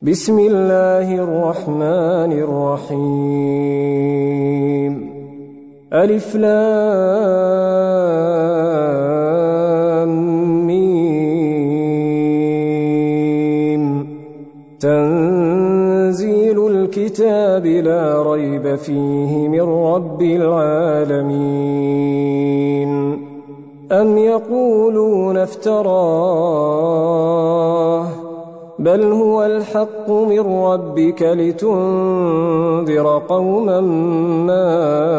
بسم الله الرحمن الرحيم ألف لام ميم تنزيل الكتاب لا ريب فيه من رب العالمين أم يقولون افتراه بل هو الحق من ربك لتنذر قوما ما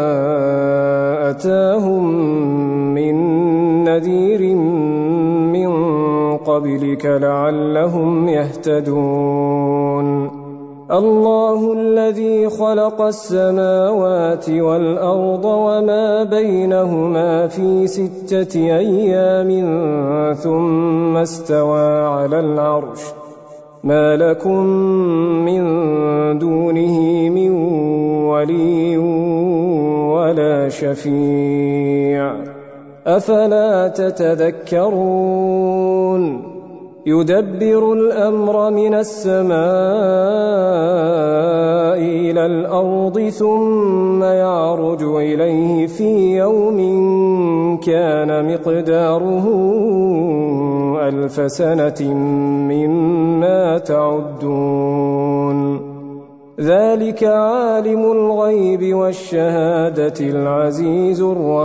أتاهم من نذير من قبلك لعلهم يهتدون الله الذي خلق السماوات والأرض وما بينهما في 6 أيام ثم استوى على العرش ما لكم من دونه من ولي ولا شفيع أفلا تتذكرون يدبر الأمر من السماء إلى الأرض ثم يعرج إليه في يوم كان مقداره 1000 سنة مما تعدون ذلك عالم الغيب والشهادة العزيز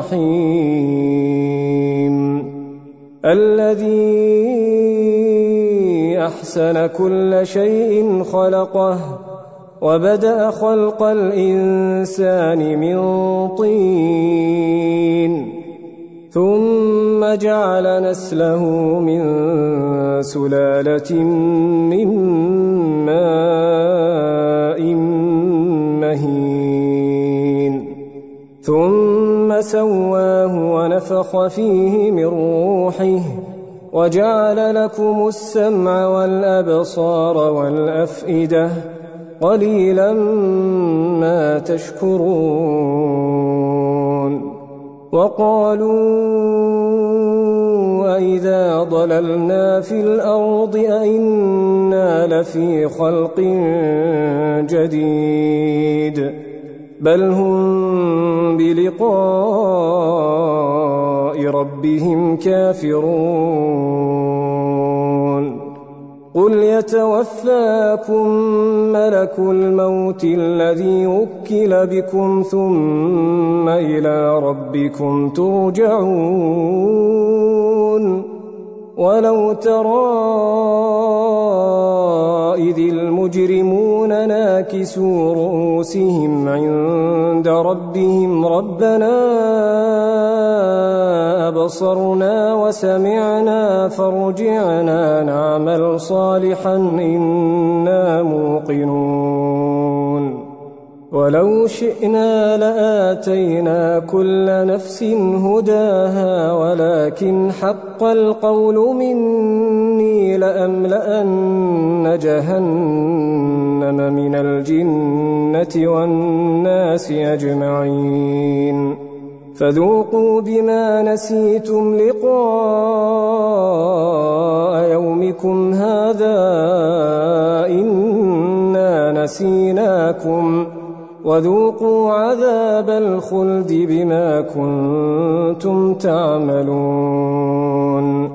الرحيم الذي أحسن كل شيء خلقه وبدأ خلق الإنسان من طين ثم جعل نسله من سلالة من ماء مهين ثم سواه ونفخ فيه من روحه وجعل لكم السمع والأبصار والأفئدة قليلا ما تشكرون وقالوا أإذا ضللنا في الأرض أإنا لفي خلق جديد بل هم بلقاء ربهم كافرون قل يتوفاكم ملك الموت الذي وكل بكم ثم إلى ربكم ترجعون ولو ترى إذ المجرمون ناكسوا رؤوسهم عند ربهم ربنا أبصرنا وسمعنا فارجعنا نعمل صالحا إنا موقنون ولو شئنا لآتينا كل نفس هداها ولكن حق القول مني لأملأن جهنم من الجنة والناس أجمعين فذوقوا بما نسيتم لقاء يومكم هذا إنا نسيناكم وذوقوا عذاب الخلد بما كنتم تعملون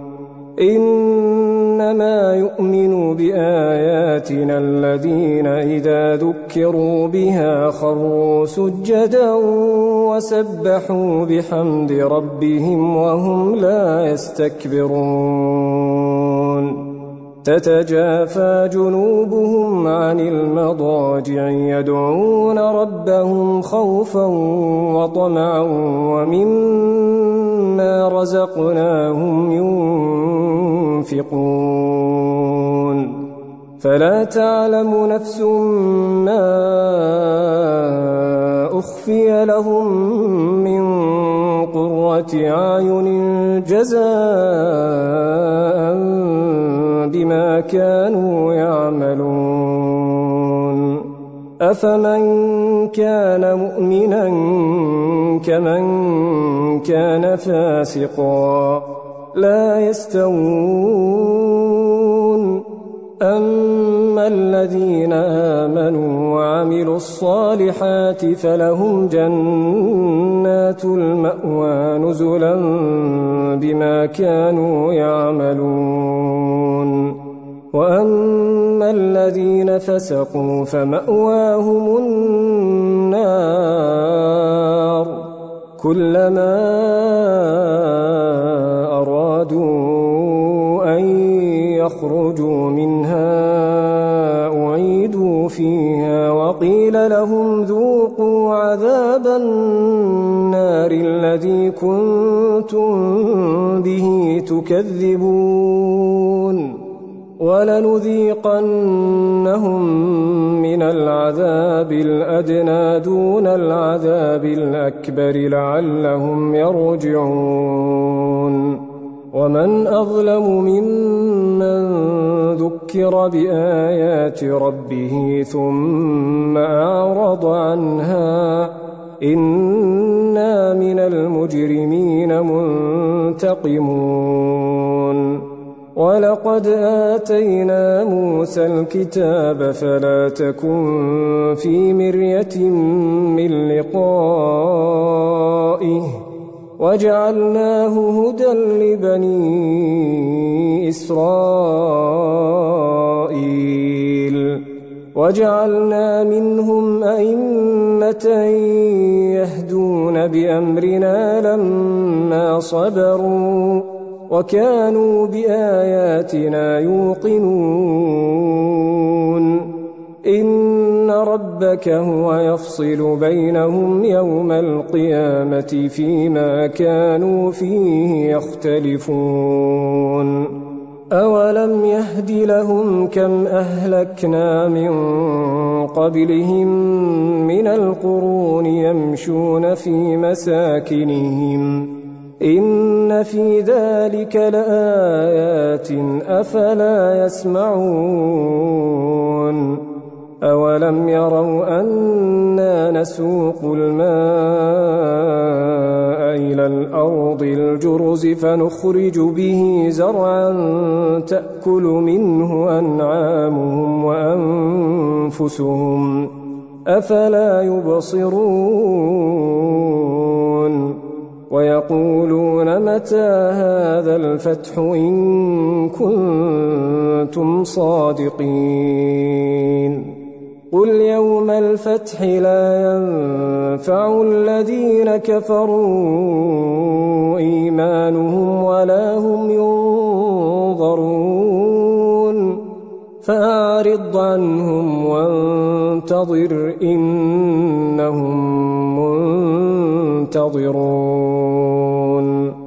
إنما يؤمن بآياتنا الذين إذا ذكروا بها خروا سجدا وسبحوا بحمد ربهم وهم لا يستكبرون تتجافى جنوبهم عن المضاجع يدعون ربهم خوفا وطمعا ومما رزقناهم ينفقون فلا تعلم نفس ما أخفي لهم من قرة أعين جزاء بما كانوا يعملون أفمن كان مؤمنا كمن كان فاسقا لا يستوون أما الذين آمنوا وعملوا الصالحات فلهم جنات المأوى نزلا بما كانوا يعملون وأما الذين فسقوا فمأواهم النار كلما أرادوا أن يخرجوا منها أعيدوا فيها وقيل لهم ذوقوا عذاب النار الذي كنتم به تكذبون ولنذيقنهم من العذاب الأدنى دون العذاب الأكبر لعلهم يرجعون ومن أظلم ممن ذكر بآيات ربه ثم أعرض عنها إنا من المجرمين منتقمون ولقد آتينا موسى الكتاب فلا تكن في مرية من لقائه وجعلناه هدى لبني إسرائيل وجعلنا منهم أئمة يهدون بأمرنا لما صبروا وكانوا بآياتنا يوقنون إن ربك هو يفصل بينهم يوم القيامة فيما كانوا فيه يختلفون أولم يهد لهم كم أهلكنا من قبلهم من القرون يمشون في مساكنهم إن في ذلك لآيات أفلا يسمعون أولم يروا أنا نسوق الماء إلى الأرض الجرز فنخرج به زرعا تأكل منه أنعامهم وأنفسهم أفلا يبصرون ويقولون متى هذا الفتح إن كنتم صادقين قل يوم الفتح لا ينفع الذين كفروا إيمانهم ولا هم ينظرون فأعرض عنهم وانتظر إنهم منتظرون